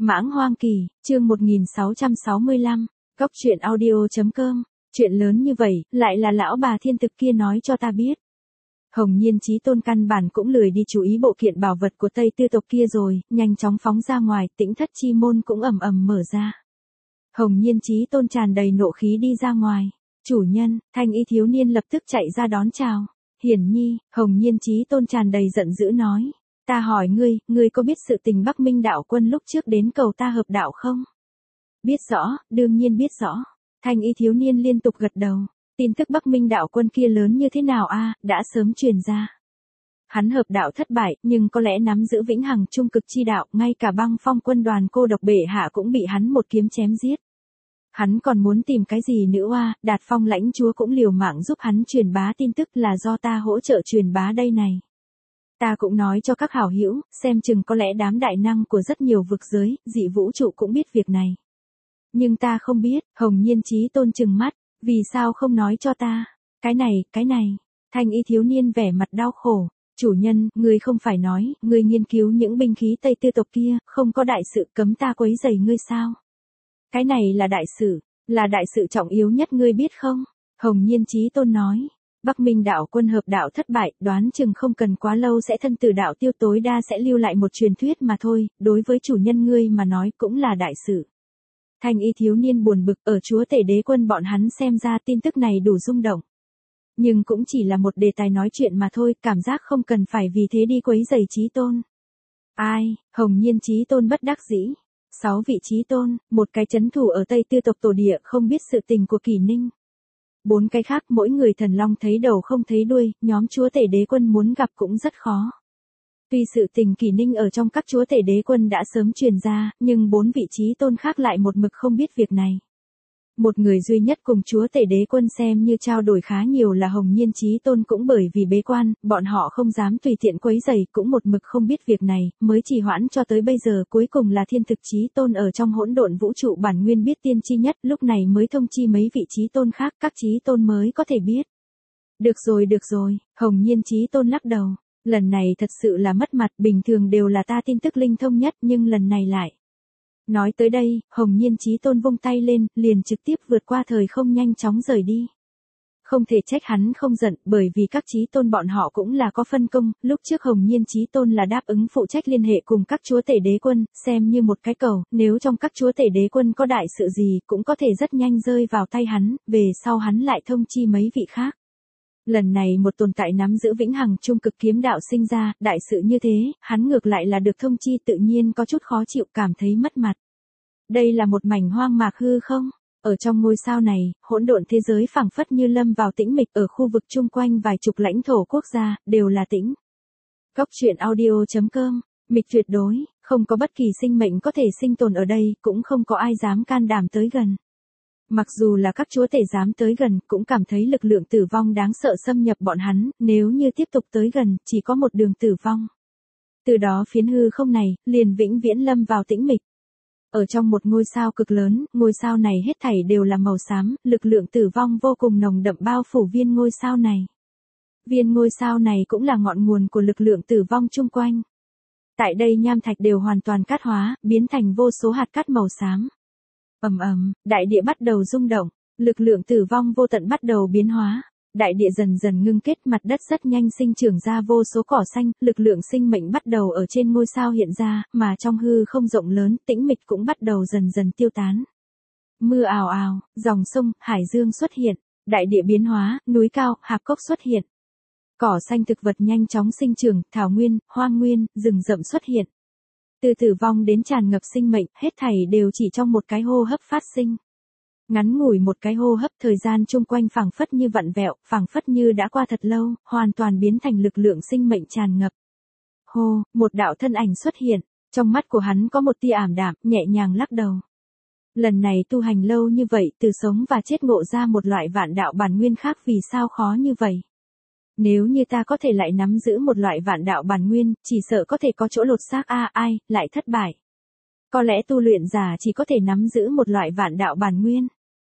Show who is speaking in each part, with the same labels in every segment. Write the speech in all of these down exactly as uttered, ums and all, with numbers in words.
Speaker 1: Mãng Hoang Kỳ, chương một nghìn sáu trăm sáu mươi lăm, Cóc truyện audio chấm com, chuyện lớn như vậy, lại là lão bà thiên thực kia nói cho ta biết. Hồng Nhiên Chí Tôn căn bản cũng lười đi chú ý bộ kiện bảo vật của Tây Tư tộc kia rồi, nhanh chóng phóng ra ngoài, Tĩnh Thất chi môn cũng ầm ầm mở ra. Hồng Nhiên Chí Tôn tràn đầy nộ khí đi ra ngoài. Chủ nhân, thanh y thiếu niên lập tức chạy ra đón chào. Hiển nhi, Hồng Nhiên Chí Tôn tràn đầy giận dữ nói. Ta hỏi ngươi, ngươi có biết sự tình Bắc Minh đạo quân lúc trước đến cầu ta hợp đạo không? Biết rõ, đương nhiên biết rõ. Thanh y thiếu niên liên tục gật đầu. Tin tức Bắc Minh đạo quân kia lớn như thế nào a, đã sớm truyền ra. Hắn hợp đạo thất bại, nhưng có lẽ nắm giữ vĩnh hằng trung cực chi đạo, ngay cả băng phong quân đoàn cô độc bệ hạ cũng bị hắn một kiếm chém giết. Hắn còn muốn tìm cái gì nữa oa, Đạt Phong lãnh chúa cũng liều mạng giúp hắn truyền bá tin tức là do ta hỗ trợ truyền bá đây này. Ta cũng nói cho các hảo hữu, xem chừng có lẽ đám đại năng của rất nhiều vực giới, dị vũ trụ cũng biết việc này. Nhưng ta không biết, Hồng Nhiên Chí Tôn trừng mắt, vì sao không nói cho ta? Cái này, cái này, thanh y thiếu niên vẻ mặt đau khổ. Chủ nhân, ngươi không phải nói, ngươi nghiên cứu những binh khí Tây Tư tộc kia, không có đại sự cấm ta quấy rầy ngươi sao? Cái này là đại sự, là đại sự trọng yếu nhất ngươi biết không? Hồng Nhiên Chí Tôn nói. Bắc Minh đạo quân hợp đạo thất bại, đoán chừng không cần quá lâu sẽ thân tử đạo tiêu, tối đa sẽ lưu lại một truyền thuyết mà thôi, đối với chủ nhân ngươi mà nói cũng là đại sự. Thanh y thiếu niên buồn bực, ở chúa tể đế quân bọn hắn xem ra tin tức này đủ rung động. Nhưng cũng chỉ là một đề tài nói chuyện mà thôi, cảm giác không cần phải vì thế đi quấy rầy Chí Tôn. Ai, Hồng Nhiên Chí Tôn bất đắc dĩ. Sáu vị Chí Tôn, một cái chấn thủ ở Tây Tư tộc tổ địa không biết sự tình của Kỷ Ninh. Bốn cái khác mỗi người thần long thấy đầu không thấy đuôi, nhóm chúa tể đế quân muốn gặp cũng rất khó. Tuy sự tình Kỷ Ninh ở trong các chúa tể đế quân đã sớm truyền ra, nhưng bốn vị Chí Tôn khác lại một mực không biết việc này. Một người duy nhất cùng chúa tể đế quân xem như trao đổi khá nhiều là Hồng Nhiên Chí Tôn, cũng bởi vì bế quan, bọn họ không dám tùy tiện quấy rầy, cũng một mực không biết việc này, mới trì hoãn cho tới bây giờ, cuối cùng là Thiên Thực Chí Tôn ở trong hỗn độn vũ trụ bản nguyên biết tiên chi nhất, lúc này mới thông chi mấy vị Chí Tôn khác, các Chí Tôn mới có thể biết. Được rồi được rồi, Hồng Nhiên Chí Tôn lắc đầu, lần này thật sự là mất mặt, bình thường đều là ta tin tức linh thông nhất, nhưng lần này lại. Nói tới đây, Hồng Nhiên Chí Tôn vung tay lên, liền trực tiếp vượt qua thời không nhanh chóng rời đi. Không thể trách hắn không giận, bởi vì các Chí Tôn bọn họ cũng là có phân công, lúc trước Hồng Nhiên Chí Tôn là đáp ứng phụ trách liên hệ cùng các chúa tể đế quân, xem như một cái cầu, nếu trong các chúa tể đế quân có đại sự gì, cũng có thể rất nhanh rơi vào tay hắn, về sau hắn lại thông chi mấy vị khác. Lần này một tồn tại nắm giữ vĩnh hằng trung cực kiếm đạo sinh ra, đại sự như thế, hắn ngược lại là được thông chi, tự nhiên có chút khó chịu, cảm thấy mất mặt. Đây là một mảnh hoang mạc hư không? Ở trong ngôi sao này, hỗn độn thế giới phảng phất như lâm vào tĩnh mịch, ở khu vực chung quanh vài chục lãnh thổ quốc gia, đều là tĩnh. Cóc truyện audio chấm com, mịch tuyệt đối, không có bất kỳ sinh mệnh có thể sinh tồn ở đây, cũng không có ai dám can đảm tới gần. Mặc dù là các chúa tể dám tới gần, cũng cảm thấy lực lượng tử vong đáng sợ xâm nhập bọn hắn, nếu như tiếp tục tới gần, chỉ có một đường tử vong. Từ đó phiến hư không này, liền vĩnh viễn lâm vào tĩnh mịch. Ở trong một ngôi sao cực lớn, ngôi sao này hết thảy đều là màu xám, lực lượng tử vong vô cùng nồng đậm bao phủ viên ngôi sao này. Viên ngôi sao này cũng là ngọn nguồn của lực lượng tử vong chung quanh. Tại đây nham thạch đều hoàn toàn cát hóa, biến thành vô số hạt cát màu xám. Ầm ầm, đại địa bắt đầu rung động, lực lượng tử vong vô tận bắt đầu biến hóa, đại địa dần dần ngưng kết, mặt đất rất nhanh sinh trưởng ra vô số cỏ xanh, lực lượng sinh mệnh bắt đầu ở trên ngôi sao hiện ra, mà trong hư không rộng lớn, tĩnh mịch cũng bắt đầu dần dần tiêu tán. Mưa ào ào, dòng sông, hải dương xuất hiện, đại địa biến hóa, núi cao, hạp cốc xuất hiện. Cỏ xanh thực vật nhanh chóng sinh trưởng, thảo nguyên, hoang nguyên, rừng rậm xuất hiện. Từ tử vong đến tràn ngập sinh mệnh, hết thảy đều chỉ trong một cái hô hấp phát sinh. Ngắn ngủi một cái hô hấp, thời gian chung quanh phảng phất như vặn vẹo, phảng phất như đã qua thật lâu, hoàn toàn biến thành lực lượng sinh mệnh tràn ngập. Hô, một đạo thân ảnh xuất hiện, trong mắt của hắn có một tia ảm đạm, nhẹ nhàng lắc đầu. Lần này tu hành lâu như vậy, từ sống và chết ngộ ra một loại vạn đạo bản nguyên khác, vì sao khó như vậy? Nếu như ta có thể lại nắm giữ một loại vạn đạo bản nguyên, chỉ sợ có thể có chỗ lột xác a à, ai, lại thất bại. Có lẽ tu luyện giả chỉ có thể nắm giữ một loại vạn đạo bản nguyên.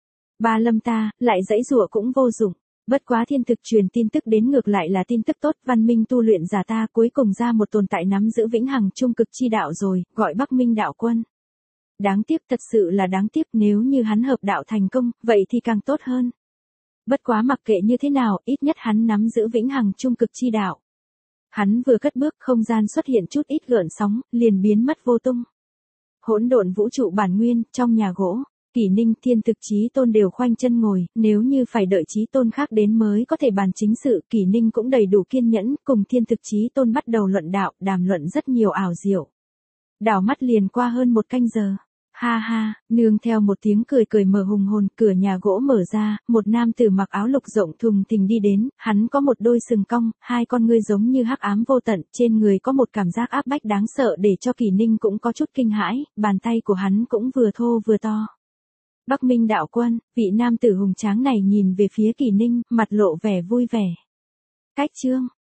Speaker 1: Ba lâm ta, lại dãy rủa cũng vô dụng. Bất quá thiên thực truyền tin tức đến ngược lại là tin tức tốt, văn minh tu luyện giả ta cuối cùng ra một tồn tại nắm giữ vĩnh hằng trung cực chi đạo rồi, gọi Bắc Minh đạo quân. Đáng tiếc, thật sự là đáng tiếc, nếu như hắn hợp đạo thành công, vậy thì càng tốt hơn. Bất quá mặc kệ như thế nào, ít nhất hắn nắm giữ vĩnh hằng trung cực chi đạo. Hắn vừa cất bước, không gian xuất hiện chút ít gợn sóng, liền biến mất vô tung. Hỗn độn vũ trụ bản nguyên, trong nhà gỗ, Kỷ Ninh, Thiên Thực Chí Tôn đều khoanh chân ngồi, nếu như phải đợi Chí Tôn khác đến mới có thể bàn chính sự, Kỷ Ninh cũng đầy đủ kiên nhẫn, cùng Thiên Thực Chí Tôn bắt đầu luận đạo, đàm luận rất nhiều ảo diệu. Đảo mắt liền qua hơn một canh giờ. Ha ha, nương theo một tiếng cười cười mở hùng hồn, cửa nhà gỗ mở ra, một nam tử mặc áo lục rộng thùng thình đi đến, hắn có một đôi sừng cong, hai con ngươi giống như hắc ám vô tận, trên người có một cảm giác áp bách đáng sợ để cho Kỷ Ninh cũng có chút kinh hãi, bàn tay của hắn cũng vừa thô vừa to. Bắc Minh đạo quân, vị nam tử hùng tráng này nhìn về phía Kỷ Ninh, mặt lộ vẻ vui vẻ. Cách chương